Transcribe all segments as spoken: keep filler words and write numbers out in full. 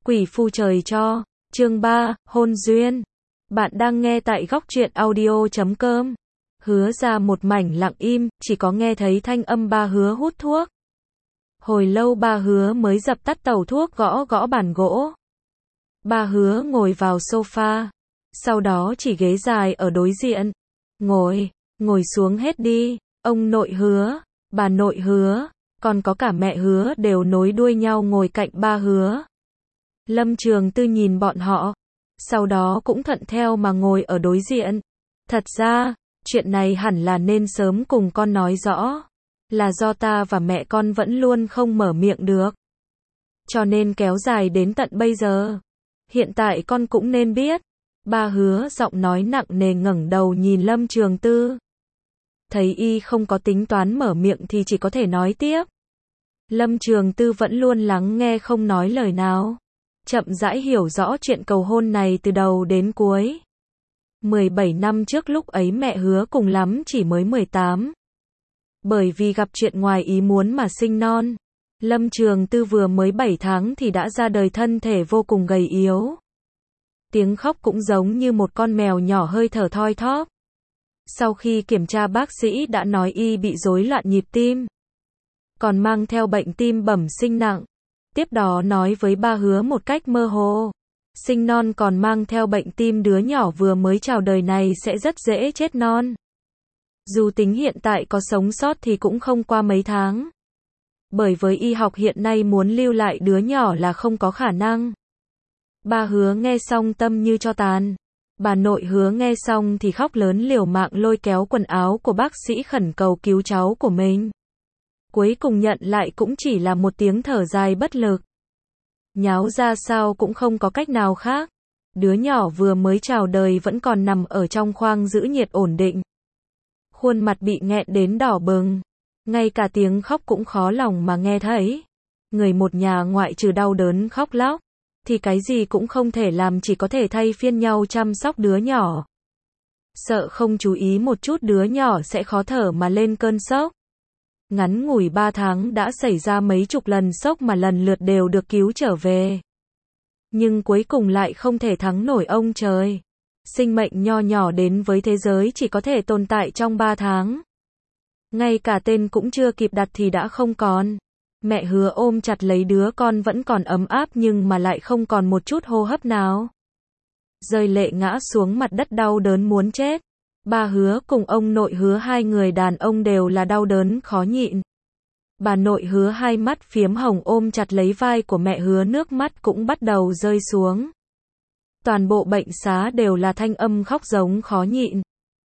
Quỷ phu trời cho. Chương ba, hôn duyên. Bạn đang nghe tại góc truyện audio chấm com. Hứa ra một mảnh lặng im, chỉ có nghe thấy thanh âm ba Hứa hút thuốc. Hồi lâu ba Hứa mới dập tắt tẩu thuốc, gõ gõ bàn gỗ. Ba Hứa ngồi vào sofa, sau đó chỉ ghế dài ở đối diện. Ngồi, ngồi xuống hết đi. Ông nội Hứa, bà nội Hứa, còn có cả mẹ Hứa đều nối đuôi nhau ngồi cạnh ba Hứa. Lâm Trường Tư nhìn bọn họ, sau đó cũng thuận theo mà ngồi ở đối diện. Thật ra, chuyện này hẳn là nên sớm cùng con nói rõ. Là do ta và mẹ con vẫn luôn không mở miệng được. Cho nên kéo dài đến tận bây giờ. Hiện tại con cũng nên biết. Ba Hứa giọng nói nặng nề ngẩng đầu nhìn Lâm Trường Tư. Thấy y không có tính toán mở miệng thì chỉ có thể nói tiếp. Lâm Trường Tư vẫn luôn lắng nghe không nói lời nào. Chậm rãi hiểu rõ chuyện cầu hôn này từ đầu đến cuối. mười bảy năm trước lúc ấy mẹ Hứa cùng lắm chỉ mới mười tám. Bởi vì gặp chuyện ngoài ý muốn mà sinh non. Lâm Trường Tư vừa mới bảy tháng thì đã ra đời, thân thể vô cùng gầy yếu. Tiếng khóc cũng giống như một con mèo nhỏ hơi thở thoi thóp. Sau khi kiểm tra bác sĩ đã nói y bị rối loạn nhịp tim. Còn mang theo bệnh tim bẩm sinh nặng. Tiếp đó nói với ba Hứa một cách mơ hồ. Sinh non còn mang theo bệnh tim, đứa nhỏ vừa mới chào đời này sẽ rất dễ chết non. Dù tính hiện tại có sống sót thì cũng không qua mấy tháng. Bởi với y học hiện nay muốn lưu lại đứa nhỏ là không có khả năng. Ba Hứa nghe xong tâm như tro tàn. Bà nội Hứa nghe xong thì khóc lớn, liều mạng lôi kéo quần áo của bác sĩ khẩn cầu cứu cháu của mình. Cuối cùng nhận lại cũng chỉ là một tiếng thở dài bất lực. Nháo ra sao cũng không có cách nào khác. Đứa nhỏ vừa mới chào đời vẫn còn nằm ở trong khoang giữ nhiệt ổn định. Khuôn mặt bị nghẹn đến đỏ bừng. Ngay cả tiếng khóc cũng khó lòng mà nghe thấy. Người một nhà ngoại trừ đau đớn khóc lóc thì cái gì cũng không thể làm, chỉ có thể thay phiên nhau chăm sóc đứa nhỏ. Sợ không chú ý một chút đứa nhỏ sẽ khó thở mà lên cơn sốc. Ngắn ngủi ba tháng đã xảy ra mấy chục lần sốc mà lần lượt đều được cứu trở về. Nhưng cuối cùng lại không thể thắng nổi ông trời. Sinh mệnh nho nhỏ đến với thế giới chỉ có thể tồn tại trong ba tháng. Ngay cả tên cũng chưa kịp đặt thì đã không còn. Mẹ Hứa ôm chặt lấy đứa con vẫn còn ấm áp nhưng mà lại không còn một chút hô hấp nào. Rơi lệ ngã xuống mặt đất đau đớn muốn chết. Ba Hứa cùng ông nội Hứa, hai người đàn ông đều là đau đớn khó nhịn. Bà nội Hứa hai mắt phiếm hồng ôm chặt lấy vai của mẹ Hứa, nước mắt cũng bắt đầu rơi xuống. Toàn bộ bệnh xá đều là thanh âm khóc giống khó nhịn.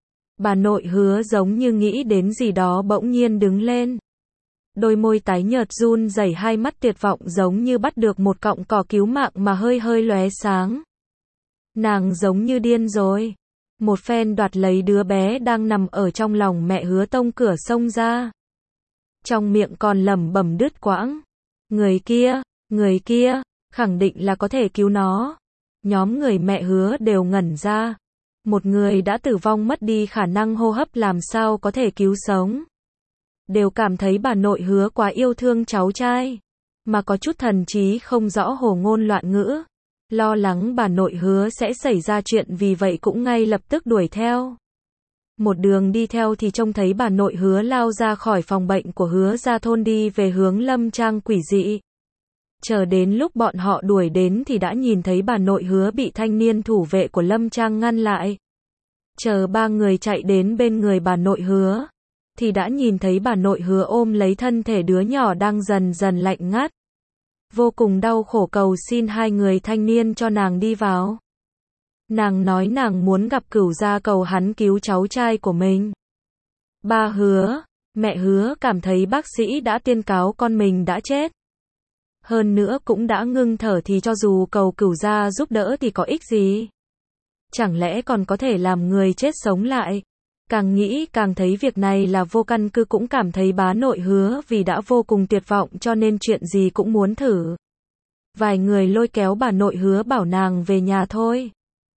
Bà nội Hứa giống như nghĩ đến gì đó bỗng nhiên đứng lên. Đôi môi tái nhợt run rẩy, hai mắt tuyệt vọng giống như bắt được một cọng cỏ cứu mạng mà hơi hơi lóe sáng. Nàng giống như điên rồi. Một phen đoạt lấy đứa bé đang nằm ở trong lòng mẹ Hứa, tông cửa xông ra. Trong miệng còn lẩm bẩm đứt quãng. Người kia, người kia, khẳng định là có thể cứu nó. Nhóm người mẹ Hứa đều ngẩn ra. Một người đã tử vong mất đi khả năng hô hấp làm sao có thể cứu sống. Đều cảm thấy bà nội Hứa quá yêu thương cháu trai. Mà có chút thần trí không rõ, hồ ngôn loạn ngữ. Lo lắng bà nội Hứa sẽ xảy ra chuyện, vì vậy cũng ngay lập tức đuổi theo. Một đường đi theo thì trông thấy bà nội Hứa lao ra khỏi phòng bệnh của Hứa gia thôn đi về hướng Lâm Trang quỷ dị. Chờ đến lúc bọn họ đuổi đến thì đã nhìn thấy bà nội Hứa bị thanh niên thủ vệ của Lâm Trang ngăn lại. Chờ ba người chạy đến bên người bà nội Hứa thì đã nhìn thấy bà nội Hứa ôm lấy thân thể đứa nhỏ đang dần dần lạnh ngắt. Vô cùng đau khổ cầu xin hai người thanh niên cho nàng đi vào. Nàng nói nàng muốn gặp Cửu gia, cầu hắn cứu cháu trai của mình. Ba Hứa, mẹ Hứa cảm thấy bác sĩ đã tuyên cáo con mình đã chết. Hơn nữa cũng đã ngưng thở thì cho dù cầu Cửu gia giúp đỡ thì có ích gì? Chẳng lẽ còn có thể làm người chết sống lại? Càng nghĩ càng thấy việc này là vô căn cứ, cũng cảm thấy bá nội Hứa vì đã vô cùng tuyệt vọng cho nên chuyện gì cũng muốn thử. Vài người lôi kéo bà nội Hứa bảo nàng về nhà thôi.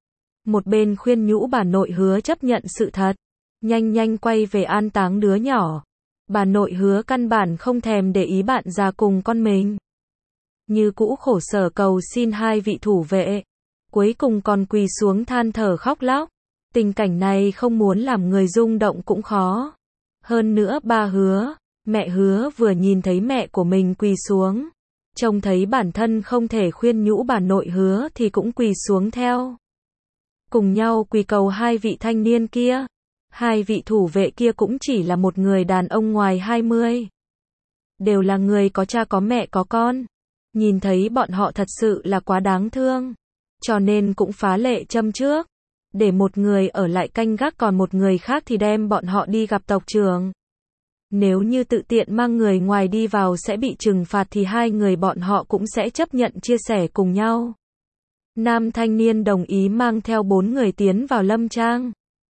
Một bên khuyên nhủ bà nội Hứa chấp nhận sự thật, nhanh nhanh quay về an táng đứa nhỏ. Bà nội Hứa căn bản không thèm để ý bạn già cùng con mình. như cũ khổ sở cầu xin hai vị thủ vệ. Cuối cùng còn quỳ xuống than thở khóc lóc. Tình cảnh này không muốn làm người rung động cũng khó. Hơn nữa ba Hứa, mẹ Hứa vừa nhìn thấy mẹ của mình quỳ xuống, trông thấy bản thân không thể khuyên nhủ bà nội Hứa thì cũng quỳ xuống theo. Cùng nhau quỳ cầu hai vị thanh niên kia. Hai vị thủ vệ kia cũng chỉ là một người đàn ông ngoài hai mươi. Đều là người có cha có mẹ có con. Nhìn thấy bọn họ thật sự là quá đáng thương. Cho nên cũng phá lệ châm trước. Để một người ở lại canh gác còn một người khác thì đem bọn họ đi gặp tộc trưởng. Nếu như tự tiện mang người ngoài đi vào sẽ bị trừng phạt thì hai người bọn họ cũng sẽ chấp nhận chia sẻ cùng nhau. Nam thanh niên đồng ý mang theo bốn người tiến vào lâm trang.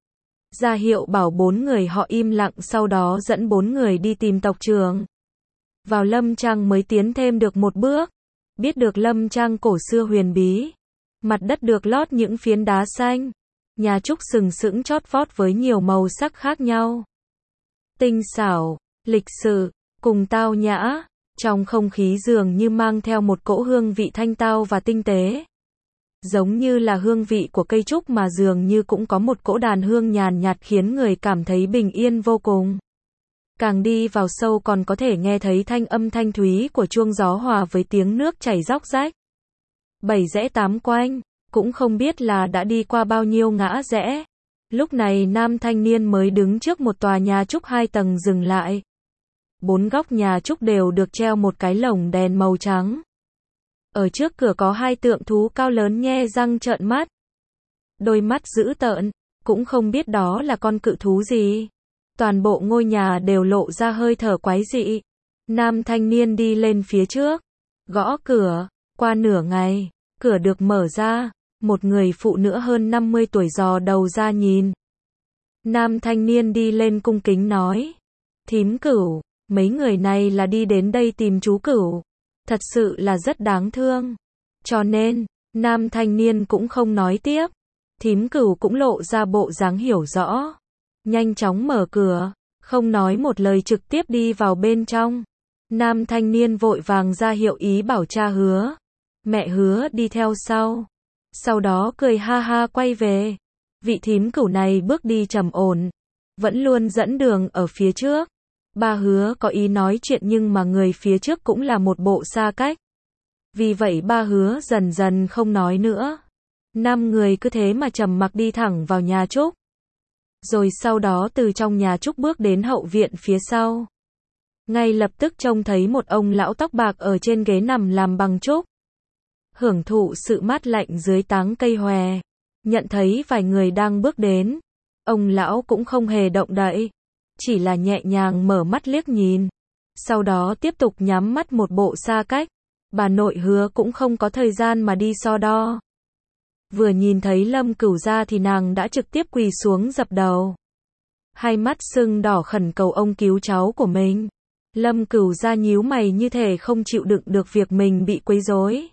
Ra hiệu bảo bốn người họ im lặng, sau đó dẫn bốn người đi tìm tộc trưởng. Vào lâm trang mới tiến thêm được một bước. Biết được lâm trang cổ xưa huyền bí. Mặt đất được lót những phiến đá xanh. Nhà trúc sừng sững chót vót với nhiều màu sắc khác nhau. Tinh xảo, lịch sự, cùng tao nhã. Trong không khí dường như mang theo một cỗ hương vị thanh tao và tinh tế. Giống như là hương vị của cây trúc mà dường như cũng có một cỗ đàn hương nhàn nhạt khiến người cảm thấy bình yên vô cùng. Càng đi vào sâu còn có thể nghe thấy thanh âm thanh thúy của chuông gió hòa với tiếng nước chảy róc rách. Bảy rẽ tám quanh, cũng không biết là đã đi qua bao nhiêu ngã rẽ. Lúc này nam thanh niên mới đứng trước một tòa nhà trúc hai tầng dừng lại. Bốn góc nhà trúc đều được treo một cái lồng đèn màu trắng. Ở trước cửa có hai tượng thú cao lớn nhe răng trợn mắt. Đôi mắt dữ tợn, cũng không biết đó là con cự thú gì. Toàn bộ ngôi nhà đều lộ ra hơi thở quái dị. Nam thanh niên đi lên phía trước, gõ cửa, qua nửa ngày, cửa được mở ra, một người phụ nữ hơn năm mươi tuổi dò đầu ra nhìn. Nam thanh niên đi lên cung kính nói, thím Cửu, mấy người này là đi đến đây tìm chú Cửu. Thật sự là rất đáng thương. Cho nên, nam thanh niên cũng không nói tiếp. Thím Cửu cũng lộ ra bộ dáng hiểu rõ. Nhanh chóng mở cửa, không nói một lời trực tiếp đi vào bên trong. Nam thanh niên vội vàng ra hiệu ý bảo cha Hứa, mẹ Hứa đi theo sau. Sau đó cười ha ha quay về. Vị thím Cửu này bước đi trầm ổn, vẫn luôn dẫn đường ở phía trước. Ba Hứa có ý nói chuyện nhưng mà người phía trước cũng là một bộ xa cách. Vì vậy ba Hứa dần dần không nói nữa. Năm người cứ thế mà trầm mặc đi thẳng vào nhà trúc. Rồi sau đó từ trong nhà trúc bước đến hậu viện phía sau. Ngay lập tức trông thấy một ông lão tóc bạc ở trên ghế nằm làm bằng trúc. Hưởng thụ sự mát lạnh dưới tán cây hòe. Nhận thấy vài người đang bước đến. Ông lão cũng không hề động đậy. Chỉ là nhẹ nhàng mở mắt liếc nhìn. Sau đó tiếp tục nhắm mắt một bộ xa cách. Bà nội Hứa cũng không có thời gian mà đi so đo. Vừa nhìn thấy Lâm Cửu ra thì nàng đã trực tiếp quỳ xuống dập đầu. Hai mắt sưng đỏ khẩn cầu ông cứu cháu của mình. Lâm Cửu ra nhíu mày như thể không chịu đựng được việc mình bị quấy rối.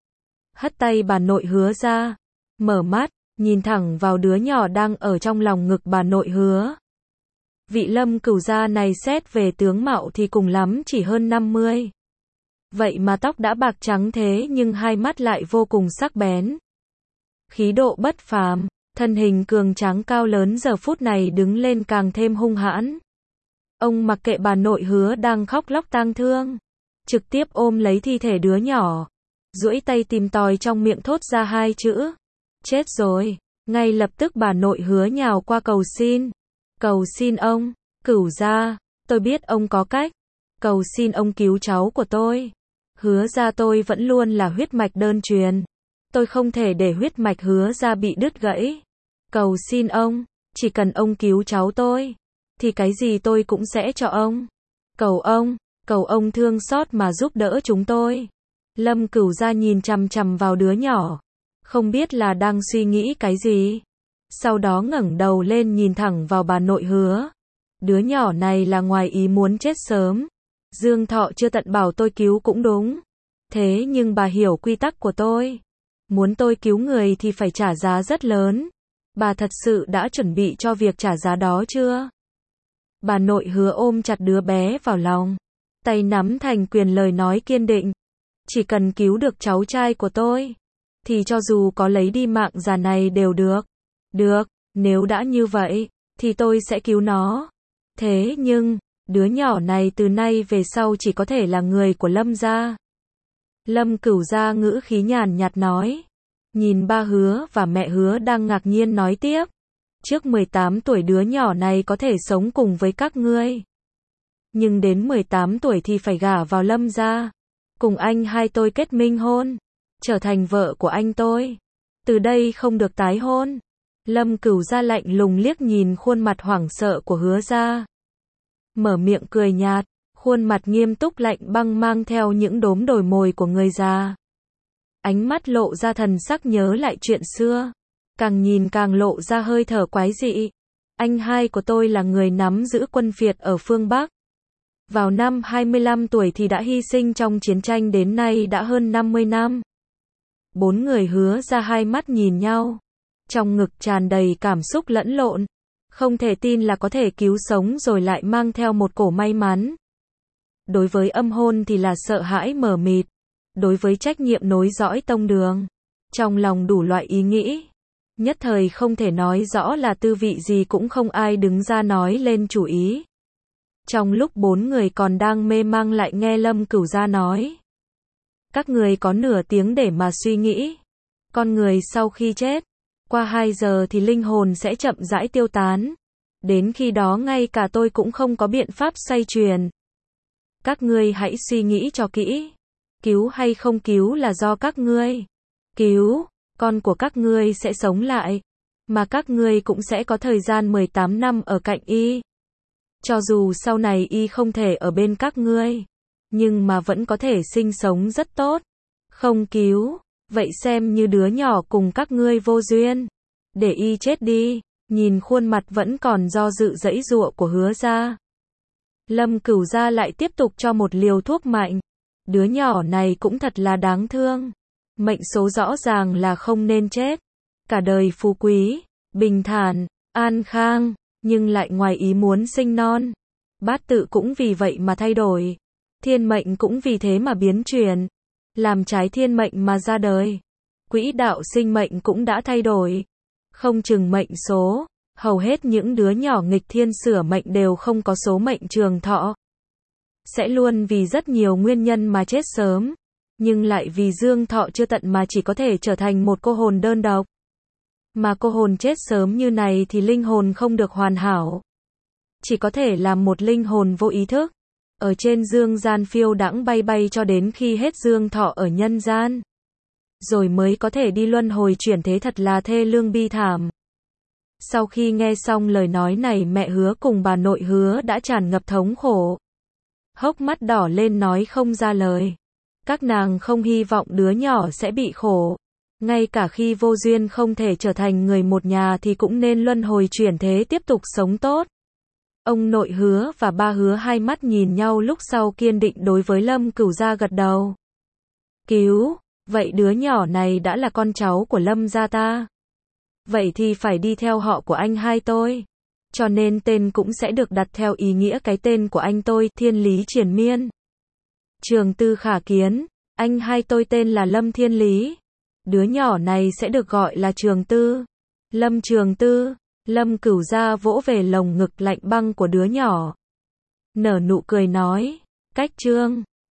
Hất tay bà nội Hứa ra. Mở mắt, nhìn thẳng vào đứa nhỏ đang ở trong lòng ngực bà nội Hứa. Vị Lâm Cửu gia này xét về tướng mạo thì cùng lắm chỉ hơn năm mươi. Vậy mà tóc đã bạc trắng thế nhưng hai mắt lại vô cùng sắc bén. Khí độ bất phàm, thân hình cường tráng cao lớn giờ phút này đứng lên càng thêm hung hãn. Ông mặc kệ bà nội Hứa đang khóc lóc tang thương, trực tiếp ôm lấy thi thể đứa nhỏ, duỗi tay tìm tòi trong miệng thốt ra hai chữ, chết rồi. Ngay lập tức bà nội Hứa nhào qua cầu xin. Cầu xin ông, Cửu gia, tôi biết ông có cách. Cầu xin ông cứu cháu của tôi. Hứa gia tôi vẫn luôn là huyết mạch đơn truyền. Tôi không thể để huyết mạch Hứa gia bị đứt gãy. Cầu xin ông, chỉ cần ông cứu cháu tôi, thì cái gì tôi cũng sẽ cho ông. Cầu ông, cầu ông thương xót mà giúp đỡ chúng tôi. Lâm Cửu gia nhìn chằm chằm vào đứa nhỏ, không biết là đang suy nghĩ cái gì. Sau đó ngẩng đầu lên nhìn thẳng vào bà nội Hứa. Đứa nhỏ này là ngoài ý muốn chết sớm. Dương thọ chưa tận bảo tôi cứu cũng đúng. Thế nhưng bà hiểu quy tắc của tôi. Muốn tôi cứu người thì phải trả giá rất lớn. Bà thật sự đã chuẩn bị cho việc trả giá đó chưa? Bà nội Hứa ôm chặt đứa bé vào lòng. Tay nắm thành quyền lời nói kiên định. Chỉ cần cứu được cháu trai của tôi, thì cho dù có lấy đi mạng già này đều được. Được, nếu đã như vậy, thì tôi sẽ cứu nó. Thế nhưng, đứa nhỏ này từ nay về sau chỉ có thể là người của Lâm gia. Lâm Cửu Gia ngữ khí nhàn nhạt nói. Nhìn ba Hứa và mẹ Hứa đang ngạc nhiên nói tiếp. Trước mười tám tuổi đứa nhỏ này có thể sống cùng với các ngươi. Nhưng đến mười tám tuổi thì phải gả vào Lâm gia. Cùng anh hai tôi kết minh hôn. Trở thành vợ của anh tôi. Từ đây không được tái hôn. Lâm Cửu Gia lạnh lùng liếc nhìn khuôn mặt hoảng sợ của Hứa gia. Mở miệng cười nhạt. Khuôn mặt nghiêm túc lạnh băng mang theo những đốm đồi mồi của người già. Ánh mắt lộ ra thần sắc nhớ lại chuyện xưa. Càng nhìn càng lộ ra hơi thở quái dị. Anh hai của tôi là người nắm giữ quân phiệt ở phương Bắc. Vào năm hai mươi lăm tuổi thì đã hy sinh trong chiến tranh, đến nay đã hơn năm mươi năm. Bốn người Hứa ra hai mắt nhìn nhau. Trong ngực tràn đầy cảm xúc lẫn lộn. Không thể tin là có thể cứu sống rồi lại mang theo một cổ may mắn. Đối với âm hôn thì là sợ hãi mờ mịt. Đối với trách nhiệm nối dõi tông đường, trong lòng đủ loại ý nghĩ. Nhất thời không thể nói rõ là tư vị gì, cũng không ai đứng ra nói lên chủ ý. Trong lúc bốn người còn đang mê mang lại nghe Lâm Cửu Gia nói. Các người có nửa tiếng để mà suy nghĩ. Con người sau khi chết, qua hai giờ thì linh hồn sẽ chậm rãi tiêu tán. Đến khi đó ngay cả tôi cũng không có biện pháp xoay chuyển. Các ngươi hãy suy nghĩ cho kỹ. Cứu hay không cứu là do các ngươi. Cứu, con của các ngươi sẽ sống lại. Mà các ngươi cũng sẽ có thời gian mười tám năm ở cạnh y. Cho dù sau này y không thể ở bên các ngươi, nhưng mà vẫn có thể sinh sống rất tốt. Không cứu, vậy xem như đứa nhỏ cùng các ngươi vô duyên. Để y chết đi. Nhìn khuôn mặt vẫn còn do dự giãy giụa của Hứa gia, Lâm Cửu Gia lại tiếp tục cho một liều thuốc mạnh. Đứa nhỏ này cũng thật là đáng thương. Mệnh số rõ ràng là không nên chết. Cả đời phú quý, bình thản, an khang, nhưng lại ngoài ý muốn sinh non. Bát tự cũng vì vậy mà thay đổi. Thiên mệnh cũng vì thế mà biến chuyển. Làm trái thiên mệnh mà ra đời. Quỹ đạo sinh mệnh cũng đã thay đổi. Không chừng mệnh số. Hầu hết những đứa nhỏ nghịch thiên sửa mệnh đều không có số mệnh trường thọ. Sẽ luôn vì rất nhiều nguyên nhân mà chết sớm. Nhưng lại vì dương thọ chưa tận mà chỉ có thể trở thành một cô hồn đơn độc. Mà cô hồn chết sớm như này thì linh hồn không được hoàn hảo. Chỉ có thể làm một linh hồn vô ý thức. Ở trên dương gian phiêu đãng bay bay cho đến khi hết dương thọ ở nhân gian. Rồi mới có thể đi luân hồi chuyển thế, thật là thê lương bi thảm. Sau khi nghe xong lời nói này, mẹ Hứa cùng bà nội Hứa đã tràn ngập thống khổ. Hốc mắt đỏ lên nói không ra lời. Các nàng không hy vọng đứa nhỏ sẽ bị khổ. Ngay cả khi vô duyên không thể trở thành người một nhà thì cũng nên luân hồi chuyển thế tiếp tục sống tốt. Ông nội Hứa và ba Hứa hai mắt nhìn nhau lúc sau kiên định đối với Lâm Cửu Gia gật đầu. Cứu, vậy đứa nhỏ này đã là con cháu của Lâm gia ta. Vậy thì phải đi theo họ của anh hai tôi. Cho nên tên cũng sẽ được đặt theo ý nghĩa cái tên của anh tôi, Thiên Lý Triền Miên. Trường Tư khả kiến, anh hai tôi tên là Lâm Thiên Lý. Đứa nhỏ này sẽ được gọi là Trường Tư. Lâm Trường Tư. Lâm Cửu Gia vỗ về lồng ngực lạnh băng của đứa nhỏ. Nở nụ cười nói, cách chương.